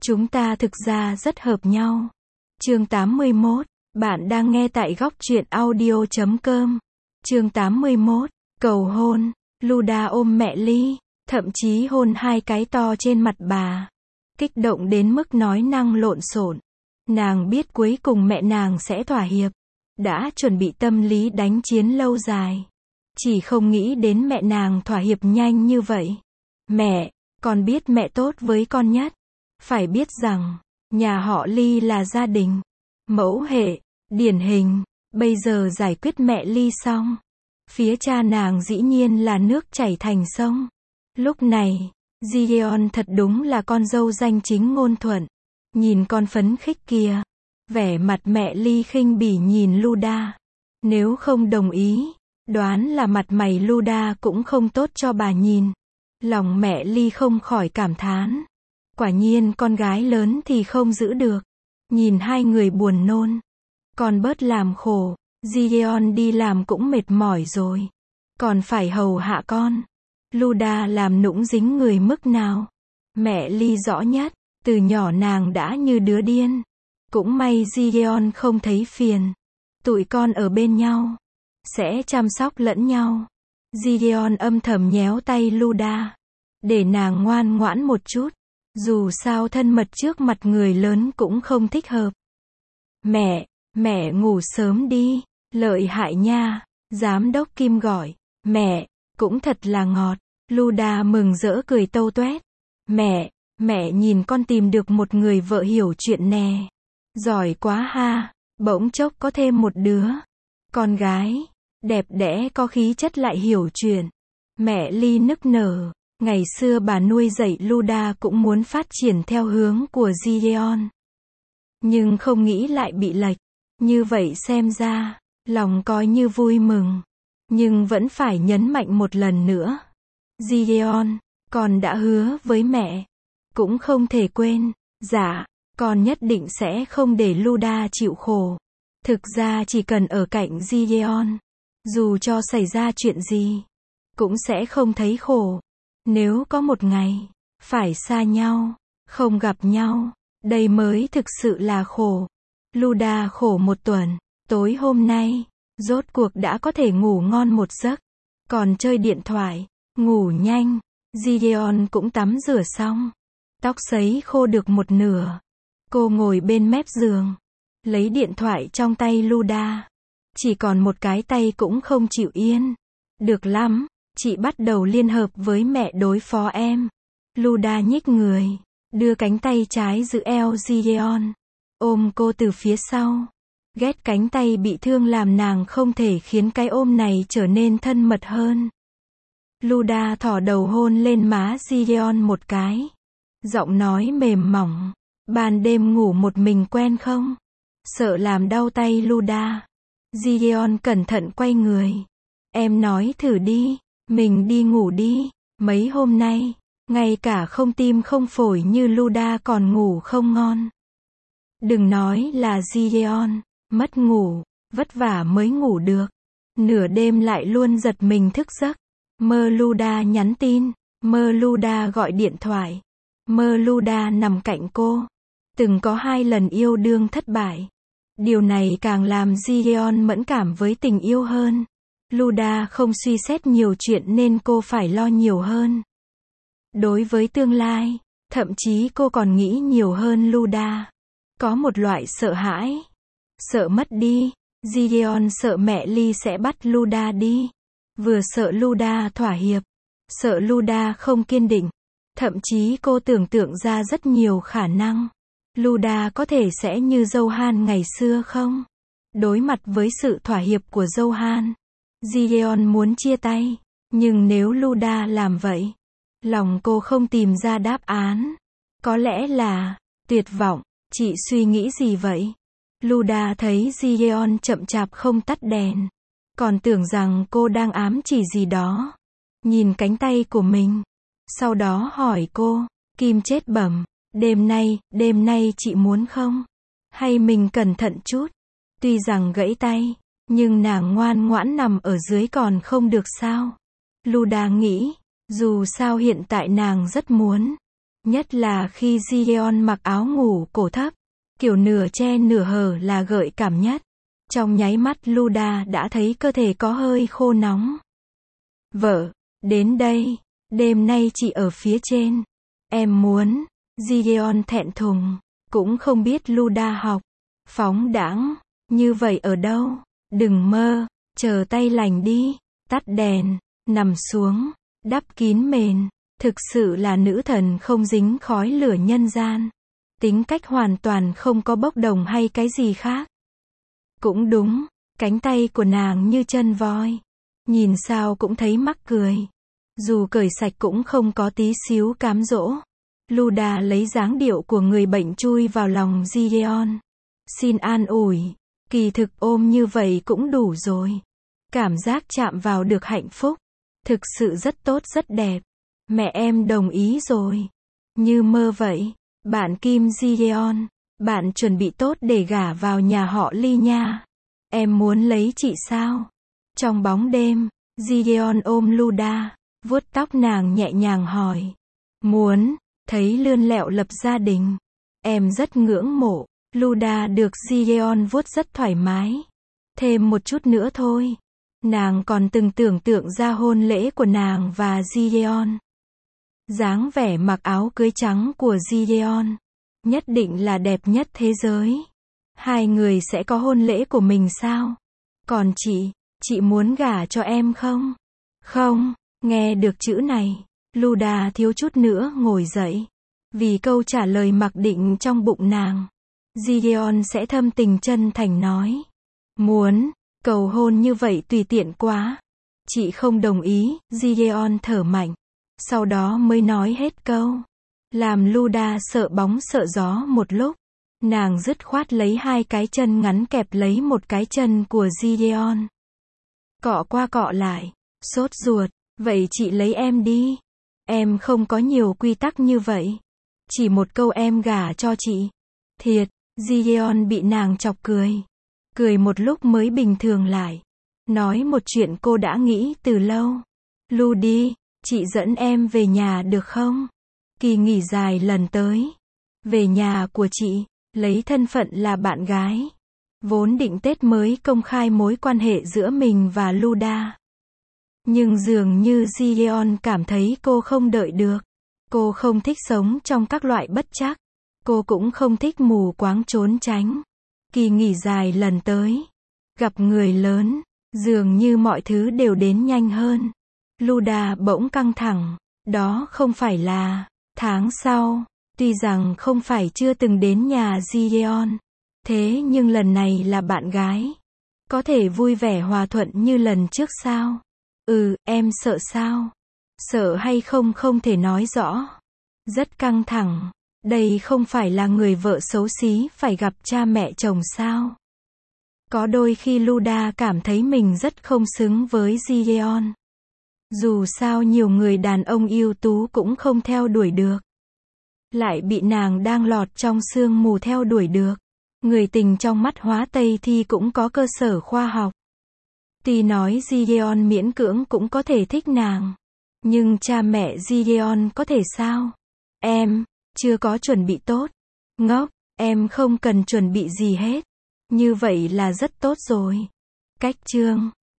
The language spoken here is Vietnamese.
Chúng ta thực ra rất hợp nhau. Chương 81. Bạn đang nghe tại góc truyện audio.com. Chương 81. Cầu hôn. Luda ôm mẹ Ly, thậm chí hôn hai cái to trên mặt bà. Kích động đến mức nói năng lộn xộn. Nàng biết cuối cùng mẹ nàng sẽ thỏa hiệp. Đã chuẩn bị tâm lý đánh chiến lâu dài. Chỉ không nghĩ đến mẹ nàng thỏa hiệp nhanh như vậy. Mẹ, con biết mẹ tốt với con nhất. Phải biết rằng, nhà họ Ly là gia đình, mẫu hệ, điển hình. Bây giờ giải quyết mẹ Ly xong, phía cha nàng dĩ nhiên là nước chảy thành sông. Lúc này, Gideon thật đúng là con dâu danh chính ngôn thuận. Nhìn con phấn khích kia, vẻ mặt mẹ Ly khinh bỉ nhìn Luda. Nếu không đồng ý, đoán là mặt mày Luda cũng không tốt cho bà nhìn. Lòng mẹ Ly không khỏi cảm thán. Quả nhiên con gái lớn thì không giữ được. Nhìn hai người buồn nôn. Con bớt làm khổ. Gideon đi làm cũng mệt mỏi rồi. Còn phải hầu hạ con. Luda làm nũng dính người mức nào. Mẹ Ly rõ nhất. Từ nhỏ nàng đã như đứa điên. Cũng may Gideon không thấy phiền. Tụi con ở bên nhau. Sẽ chăm sóc lẫn nhau. Gideon âm thầm nhéo tay Luda. Để nàng ngoan ngoãn một chút. Dù sao thân mật trước mặt người lớn cũng không thích hợp. Mẹ ngủ sớm đi. Lợi hại nha. Giám đốc Kim gọi. Mẹ, cũng thật là ngọt. Luda mừng rỡ cười tâu toét. Mẹ nhìn con tìm được một người vợ hiểu chuyện nè. Giỏi quá ha. Bỗng chốc có thêm một đứa. Con gái. Đẹp đẽ có khí chất lại hiểu chuyện. Mẹ Ly nức nở. Ngày xưa bà nuôi dạy Luda cũng muốn phát triển theo hướng của Gideon. Nhưng không nghĩ lại bị lệch. Như vậy xem ra, lòng coi như vui mừng. Nhưng vẫn phải nhấn mạnh một lần nữa. Gideon, con đã hứa với mẹ. Cũng không thể quên. Dạ, con nhất định sẽ không để Luda chịu khổ. Thực ra chỉ cần ở cạnh Gideon, dù cho xảy ra chuyện gì, cũng sẽ không thấy khổ. Nếu có một ngày, phải xa nhau, không gặp nhau, đây mới thực sự là khổ. Luda khổ một tuần, tối hôm nay, rốt cuộc đã có thể ngủ ngon một giấc. Còn chơi điện thoại, ngủ nhanh. Gideon cũng tắm rửa xong. Tóc sấy khô được một nửa. Cô ngồi bên mép giường, lấy điện thoại trong tay Luda. Chỉ còn một cái tay cũng không chịu yên. Được lắm. Chị bắt đầu liên hợp với mẹ đối phó em. Luda nhích người, đưa cánh tay trái giữ eo Gideon, ôm cô từ phía sau. Ghét cánh tay bị thương làm nàng không thể khiến cái ôm này trở nên thân mật hơn. Luda thỏ đầu hôn lên má Gideon một cái. Giọng nói mềm mỏng. Ban đêm ngủ một mình quen không? Sợ làm đau tay Luda. Gideon cẩn thận quay người. Em nói thử đi. Mình đi ngủ đi. Mấy hôm nay, ngay cả không tim không phổi như Luda còn ngủ không ngon. Đừng nói là Gideon, mất ngủ, vất vả mới ngủ được. Nửa đêm lại luôn giật mình thức giấc. Mơ Luda nhắn tin, mơ Luda gọi điện thoại, mơ Luda nằm cạnh cô. Từng có 2 lần yêu đương thất bại. Điều này càng làm Gideon mẫn cảm với tình yêu hơn. Luda không suy xét nhiều chuyện nên cô phải lo nhiều hơn. Đối với tương lai, thậm chí cô còn nghĩ nhiều hơn Luda. Có một loại sợ hãi. Sợ mất đi. Gideon sợ mẹ Ly sẽ bắt Luda đi. Vừa sợ Luda thỏa hiệp. Sợ Luda không kiên định. Thậm chí cô tưởng tượng ra rất nhiều khả năng. Luda có thể sẽ như Johan ngày xưa không? Đối mặt với sự thỏa hiệp của Johan, Gideon muốn chia tay. Nhưng nếu Luda làm vậy, lòng cô không tìm ra đáp án. Có lẽ là tuyệt vọng. Chị suy nghĩ gì vậy? Luda thấy Gideon chậm chạp không tắt đèn. Còn tưởng rằng cô đang ám chỉ gì đó. Nhìn cánh tay của mình. Sau đó hỏi cô. Kim chết bẩm. Đêm nay chị muốn không? Hay mình cẩn thận chút? Tuy rằng gãy tay, nhưng nàng ngoan ngoãn nằm ở dưới còn không được sao? Luda nghĩ. Dù sao hiện tại nàng rất muốn. Nhất là khi Gideon mặc áo ngủ cổ thấp, kiểu nửa che nửa hở là gợi cảm nhất. Trong nháy mắt Luda đã thấy cơ thể có hơi khô nóng. Vợ, đến đây, đêm nay chị ở phía trên. Em muốn. Gideon thẹn thùng, cũng không biết Luda học phóng đãng như vậy ở đâu. Đừng mơ, chờ tay lành đi, tắt đèn, nằm xuống, đắp kín mền. Thực sự là nữ thần không dính khói lửa nhân gian. Tính cách hoàn toàn không có bốc đồng hay cái gì khác. Cũng đúng, cánh tay của nàng như chân voi. Nhìn sao cũng thấy mắc cười. Dù cởi sạch cũng không có tí xíu cám dỗ. Luda lấy dáng điệu của người bệnh chui vào lòng Gideon. Xin an ủi, kỳ thực ôm như vậy cũng đủ rồi. Cảm giác chạm vào được hạnh phúc. Thực sự rất tốt rất đẹp. Mẹ em đồng ý rồi. Như mơ vậy. Bạn Kim Gideon, bạn chuẩn bị tốt để gả vào nhà họ Ly nha. Em muốn lấy chị sao? Trong bóng đêm, Gideon ôm Luda, vuốt tóc nàng nhẹ nhàng hỏi. Muốn, thấy lươn lẹo lập gia đình. Em rất ngưỡng mộ. Luda được Gideon vuốt rất thoải mái. Thêm một chút nữa thôi. Nàng còn từng tưởng tượng ra hôn lễ của nàng và Gideon. Dáng vẻ mặc áo cưới trắng của Gideon nhất định là đẹp nhất thế giới. Hai người sẽ có hôn lễ của mình sao? Còn chị muốn gả cho em không? Không, nghe được chữ này, Luda thiếu chút nữa ngồi dậy. Vì câu trả lời mặc định trong bụng nàng. Gideon sẽ thâm tình chân thành nói. Muốn, cầu hôn như vậy tùy tiện quá. Chị không đồng ý, Gideon thở mạnh. Sau đó mới nói hết câu. Làm Luda sợ bóng sợ gió một lúc. Nàng dứt khoát lấy hai cái chân ngắn kẹp lấy một cái chân của Gideon. Cọ qua cọ lại. Sốt ruột. Vậy chị lấy em đi. Em không có nhiều quy tắc như vậy. Chỉ một câu em gả cho chị. Thiệt, Gideon bị nàng chọc cười. Cười một lúc mới bình thường lại. Nói một chuyện cô đã nghĩ từ lâu. Ludi, chị dẫn em về nhà được không? Kỳ nghỉ dài lần tới. Về nhà của chị, lấy thân phận là bạn gái. Vốn định Tết mới công khai mối quan hệ giữa mình và Luda. Nhưng dường như Gideon cảm thấy cô không đợi được. Cô không thích sống trong các loại bất trắc. Cô cũng không thích mù quáng trốn tránh. Kỳ nghỉ dài lần tới. Gặp người lớn, dường như mọi thứ đều đến nhanh hơn. Luda bỗng căng thẳng. Đó không phải là tháng sau. Tuy rằng không phải chưa từng đến nhà Gideon. Thế nhưng lần này là bạn gái. Có thể vui vẻ hòa thuận như lần trước sao? Em sợ sao? Sợ hay không không thể nói rõ. Rất căng thẳng. Đây không phải là người vợ xấu xí phải gặp cha mẹ chồng sao? Có đôi khi Luda cảm thấy mình rất không xứng với Gideon. Dù sao nhiều người đàn ông ưu tú cũng không theo đuổi được. Lại bị nàng đang lọt trong sương mù theo đuổi được. Người tình trong mắt Hóa Tây thì cũng có cơ sở khoa học. Tuy nói Gideon miễn cưỡng cũng có thể thích nàng. Nhưng cha mẹ Gideon có thể sao? Em, chưa có chuẩn bị tốt. Ngốc, em không cần chuẩn bị gì hết. Như vậy là rất tốt rồi. Cách chương